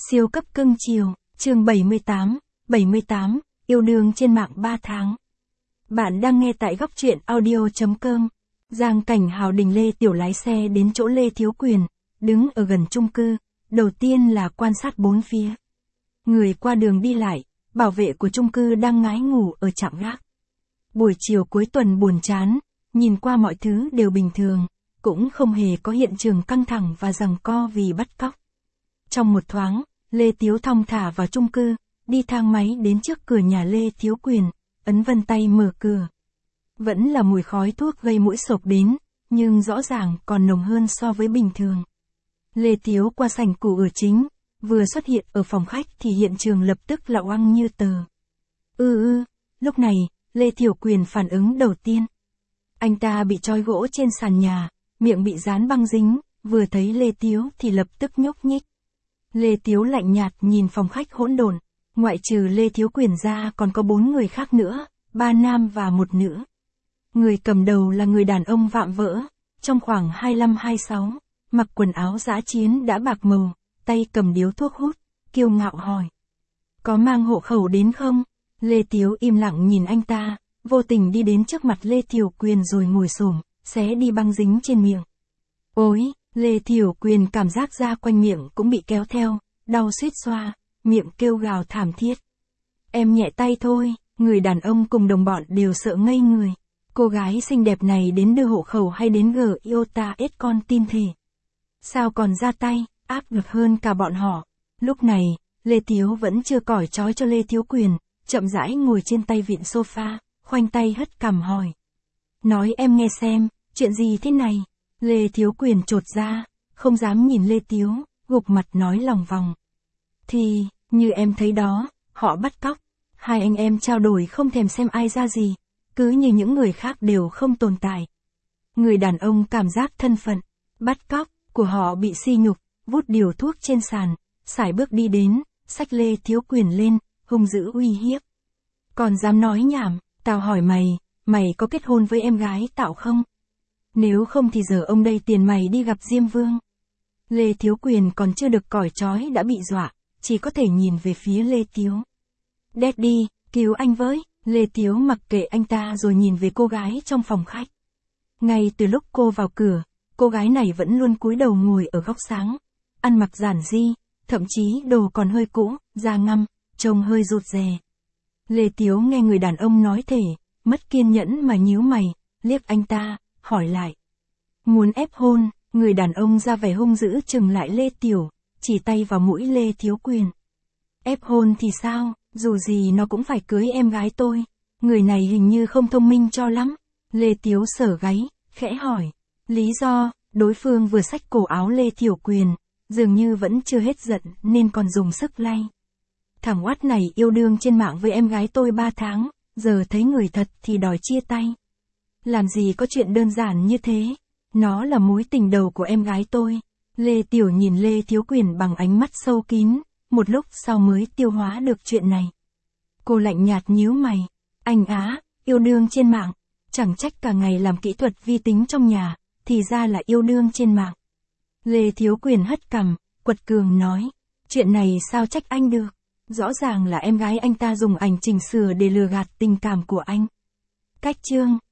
Siêu cấp cưng chiều, chương 78, yêu đương trên mạng 3 tháng. Bạn đang nghe tại góc truyện audio.com. Giang cảnh Hào Đình Lê Tiểu lái xe đến chỗ Lê Thiếu Quyền, đứng ở gần chung cư, đầu tiên là quan sát bốn phía. Người qua đường đi lại, bảo vệ của chung cư đang ngái ngủ ở trạm gác. Buổi chiều cuối tuần buồn chán, nhìn qua mọi thứ đều bình thường, cũng không hề có hiện trường căng thẳng và giằng co vì bắt cóc. Trong một thoáng, Lê Tiếu thong thả vào chung cư, đi thang máy đến trước cửa nhà Lê Thiếu Quyền, ấn vân tay mở cửa. Vẫn là mùi khói thuốc gây mũi xộc đến, nhưng rõ ràng còn nồng hơn so với bình thường. Lê Tiếu qua sảnh củ ở chính, vừa xuất hiện ở phòng khách thì hiện trường lập tức lạo oăng như tờ. Lúc này, Lê Thiếu Quyền phản ứng đầu tiên. Anh ta bị trói gỗ trên sàn nhà, miệng bị dán băng dính, vừa thấy Lê Tiếu thì lập tức nhúc nhích. Lê Tiếu lạnh nhạt nhìn phòng khách hỗn độn, ngoại trừ Lê Thiếu Quyền ra còn có 4 người khác nữa, 3 nam và 1 nữ. Người cầm đầu là người đàn ông vạm vỡ, trong khoảng 25-26, mặc quần áo dã chiến đã bạc màu, tay cầm điếu thuốc hút, kiêu ngạo hỏi. Có mang hộ khẩu đến không? Lê Tiếu im lặng nhìn anh ta, vô tình đi đến trước mặt Lê Thiếu Quyền rồi ngồi xổm, xé đi băng dính trên miệng. Ôi! Lê Thiếu Quyền cảm giác da quanh miệng cũng bị kéo theo, đau suýt xoa, miệng kêu gào thảm thiết. Em nhẹ tay thôi, người đàn ông cùng đồng bọn đều sợ ngây người. Cô gái xinh đẹp này đến đưa hộ khẩu hay đến iota ết con tin thể. Sao còn ra tay, áp lực hơn cả bọn họ. Lúc này, Lê Tiếu vẫn chưa cởi trói cho Lê Thiếu Quyền, chậm rãi ngồi trên tay vịn sofa, khoanh tay hất cằm hỏi. Nói em nghe xem, chuyện gì thế này? Lê Thiếu Quyền chột ra, không dám nhìn Lê Tiếu, gục mặt nói lòng vòng. Thì, như em thấy đó, họ bắt cóc, hai anh em trao đổi không thèm xem ai ra gì, cứ như những người khác đều không tồn tại. Người đàn ông cảm giác thân phận, bắt cóc, của họ bị sỉ nhục, vút điều thuốc trên sàn, sải bước đi đến, xách Lê Thiếu Quyền lên, hung dữ uy hiếp. Còn dám nói nhảm, tao hỏi mày có kết hôn với em gái tao không? Nếu không thì giờ ông đây tiền mày đi gặp Diêm Vương. Lê Thiếu Quyền còn chưa được cởi trói đã bị dọa, chỉ có thể nhìn về phía Lê Tiếu. Daddy, cứu anh với. Lê Tiếu mặc kệ anh ta rồi nhìn về cô gái trong phòng khách. Ngay từ lúc cô vào cửa, cô gái này vẫn luôn cúi đầu ngồi ở góc sáng, ăn mặc giản dị, thậm chí đồ còn hơi cũ, da ngăm, trông hơi rụt rè. Lê Tiếu nghe người đàn ông nói thể, mất kiên nhẫn mà nhíu mày, liếc anh ta, hỏi lại. Muốn ép hôn, người đàn ông ra vẻ hung dữ chừng lại Lê Tiểu, chỉ tay vào mũi Lê Thiếu Quyền. Ép hôn thì sao, dù gì nó cũng phải cưới em gái tôi. Người này hình như không thông minh cho lắm. Lê Tiếu sờ gáy, khẽ hỏi. Lý do, đối phương vừa xách cổ áo Lê Thiếu Quyền, dường như vẫn chưa hết giận nên còn dùng sức lay. Thằng oát này yêu đương trên mạng với em gái tôi 3 tháng, giờ thấy người thật thì đòi chia tay. Làm gì có chuyện đơn giản như thế, nó là mối tình đầu của em gái tôi. Lê Tiểu nhìn Lê Thiếu Quyền bằng ánh mắt sâu kín, một lúc sau mới tiêu hóa được chuyện này. Cô lạnh nhạt nhíu mày, anh á, yêu đương trên mạng, chẳng trách cả ngày làm kỹ thuật vi tính trong nhà, thì ra là yêu đương trên mạng. Lê Thiếu Quyền hất cằm, quật cường nói, chuyện này sao trách anh được, rõ ràng là em gái anh ta dùng ảnh chỉnh sửa để lừa gạt tình cảm của anh. Cách chương